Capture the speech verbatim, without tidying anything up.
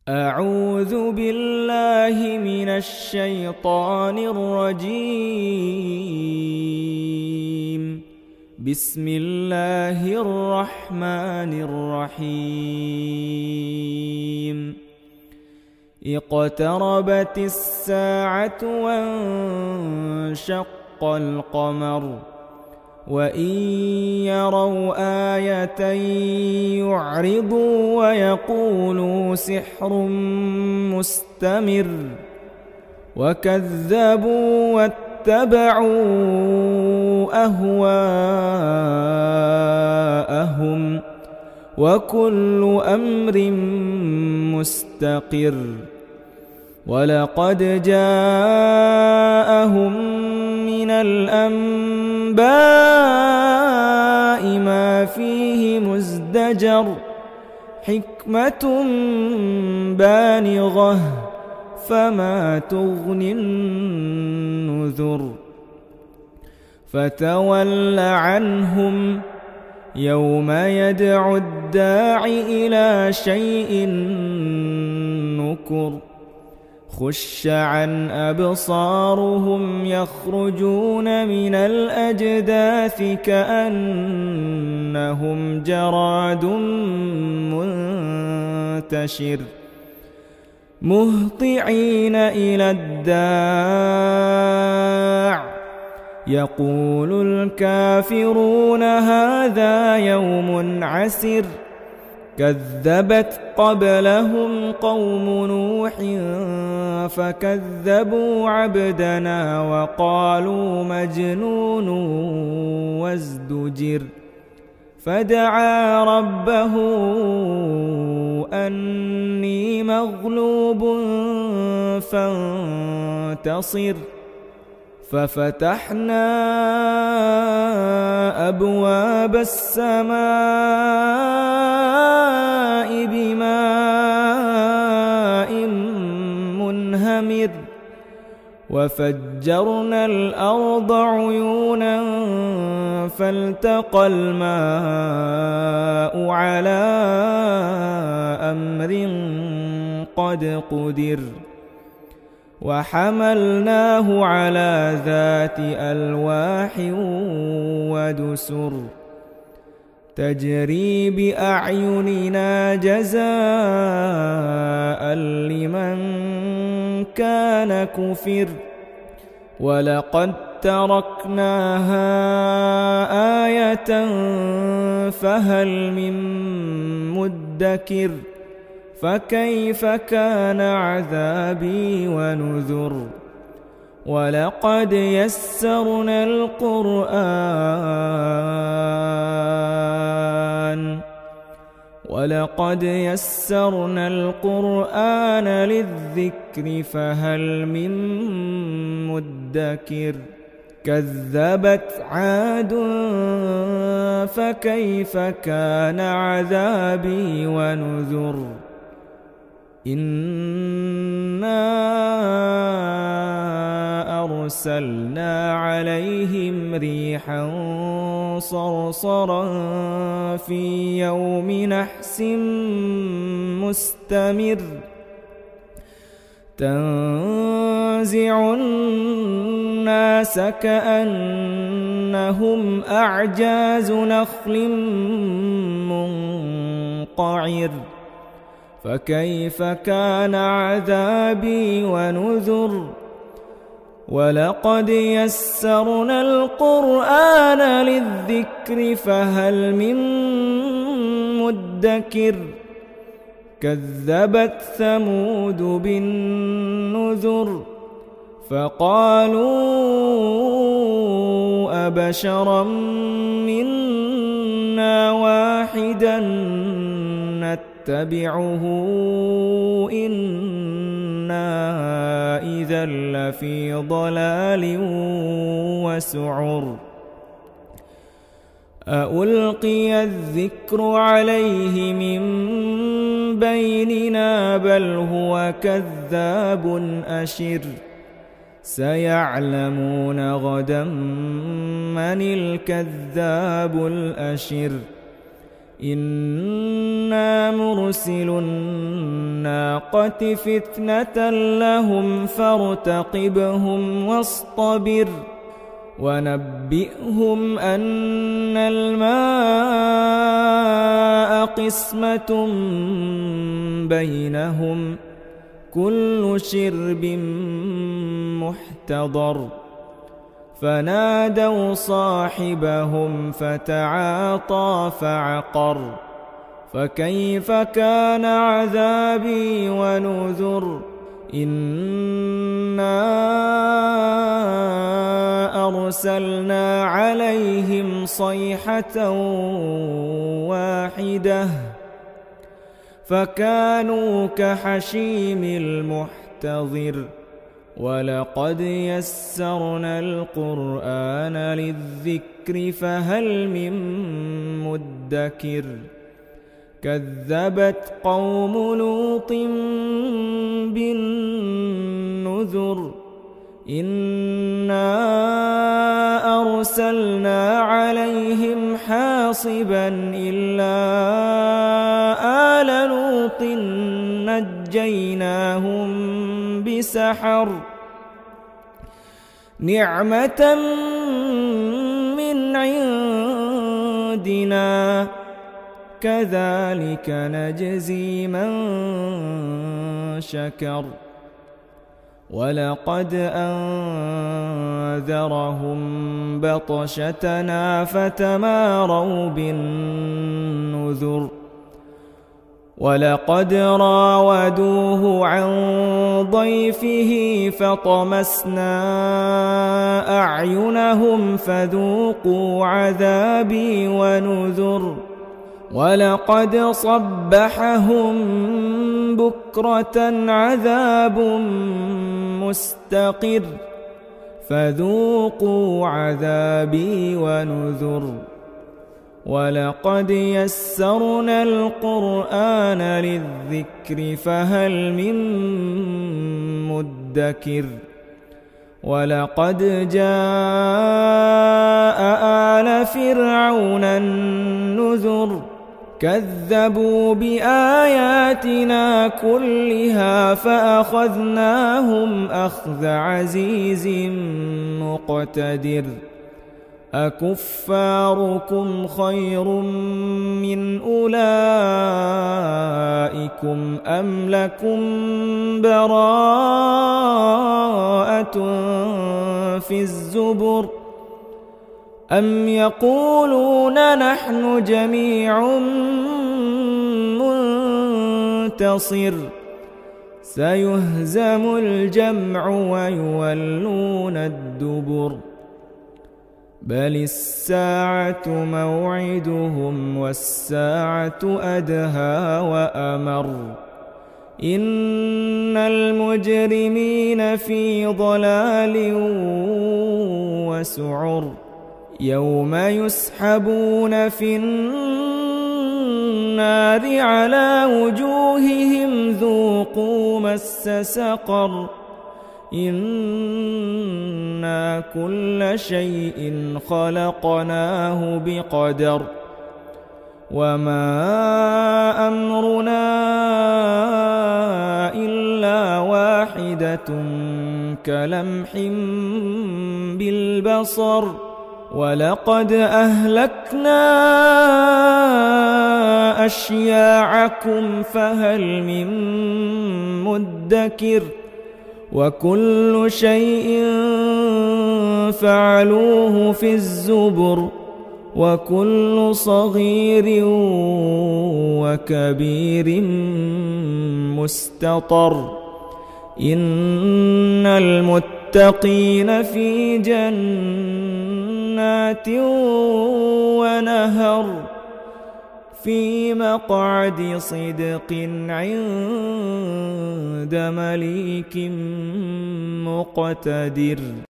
أعوذ بالله من الشيطان الرجيم. بسم الله الرحمن الرحيم. اقتربت الساعة وانشق القمر وإن يروا آية يعرضوا ويقولوا سحر مستمر وكذبوا واتبعوا أهواءهم وكل أمر مستقر. ولقد جاءهم من الأنباء ما فيه مزدجر حكمة بالغة فما تغني النذر. فتول عنهم يوم يدعو الداع إلى شيء نكر. خش عن أبصارهم يخرجون من الأجداث كأنهم جراد منتشر مهطعين إلى الداع يقول الكافرون هذا يوم عسر. كذبت قبلهم قوم نوح فكذبوا عبدنا وقالوا مجنون وازدجر. فدعا ربه أني مغلوب فانتصر. ففتحنا أبواب السماء بماء منهمر وفجرنا الأرض عيونا فالتقى الماء على أمر قد قدر. وحملناه على ذات ألواح ودسر تجري بأعيننا جزاء لمن كان كفر. ولقد تركناها آية فهل من مدكر. فكيف كان عذابي ونذر. ولقد يسرنا القرآن ولقد يسرنا القرآن للذكر فهل من مدكر. كذبت عاد فكيف كان عذابي ونذر. إنا أرسلنا عليهم ريحا صرصرا في يوم نحس مستمر تنزع الناس كأنهم أعجاز نخل منقعر. فكيف كان عذابي ونذر. ولقد يسرنا القرآن للذكر فهل من مدكر. كذبت ثمود بالنذر فقالوا أبشرا منا واحدا نتبعه إنا إذا لفي ضلال وسعر. أألقي الذكر عليه من بيننا بل هو كذاب أشر. سيعلمون غدا من الكذاب الأشر. إنا مرسل الناقة فتنة لهم فارتقبهم واصطبر ونبئهم أن الماء قسمة بينهم كل شرب محتضر فنادوا صاحبهم فتعاطى فعقر فكيف كان عذابي ونذر إنا أرسلنا عليهم صيحة واحدة فكانوا كحشيم المحتضر ولقد يسرنا القرآن للذكر فهل من مدكر كذبت قوم لوط بالنذر إنا أرسلنا عليهم حاصبا إلا آل لوط نجيناهم بسحر نعمة من عندنا كذلك نجزي من شكر ولقد أنذرهم بطشتنا فتماروا بالنذر ولقد راودوه عن ضيفه فطمسنا أعينهم فذوقوا عذابي ونذر ولقد صبحهم بكرة عذاب مستقر فذوقوا عذابي ونذر ولقد يسرنا القرآن للذكر فهل من مدكر ولقد جاء آل فرعون النذر كذبوا بآياتنا كلها فأخذناهم أخذ عزيز مقتدر أكفاركم خير من أولئكم أم لكم براءة في الزبر أم يقولون نحن جميع منتصر سيهزم الجمع ويولون الدبر بل الساعة موعدهم والساعة أدهى وأمر إن المجرمين في ضلال وسعر يوم يسحبون في النار على وجوههم ذوقوا مس سقر إنا كل شيء خلقناه بقدر وما أمرنا إلا واحدة كلمح بالبصر ولقد أهلكنا أشياعكم فهل من مدكر وكل شيء فعلوه في الزبر وكل صغير وكبير مستطر إن المتقين في جنات ونهر في مقعد صدق عند مليك مقتدر.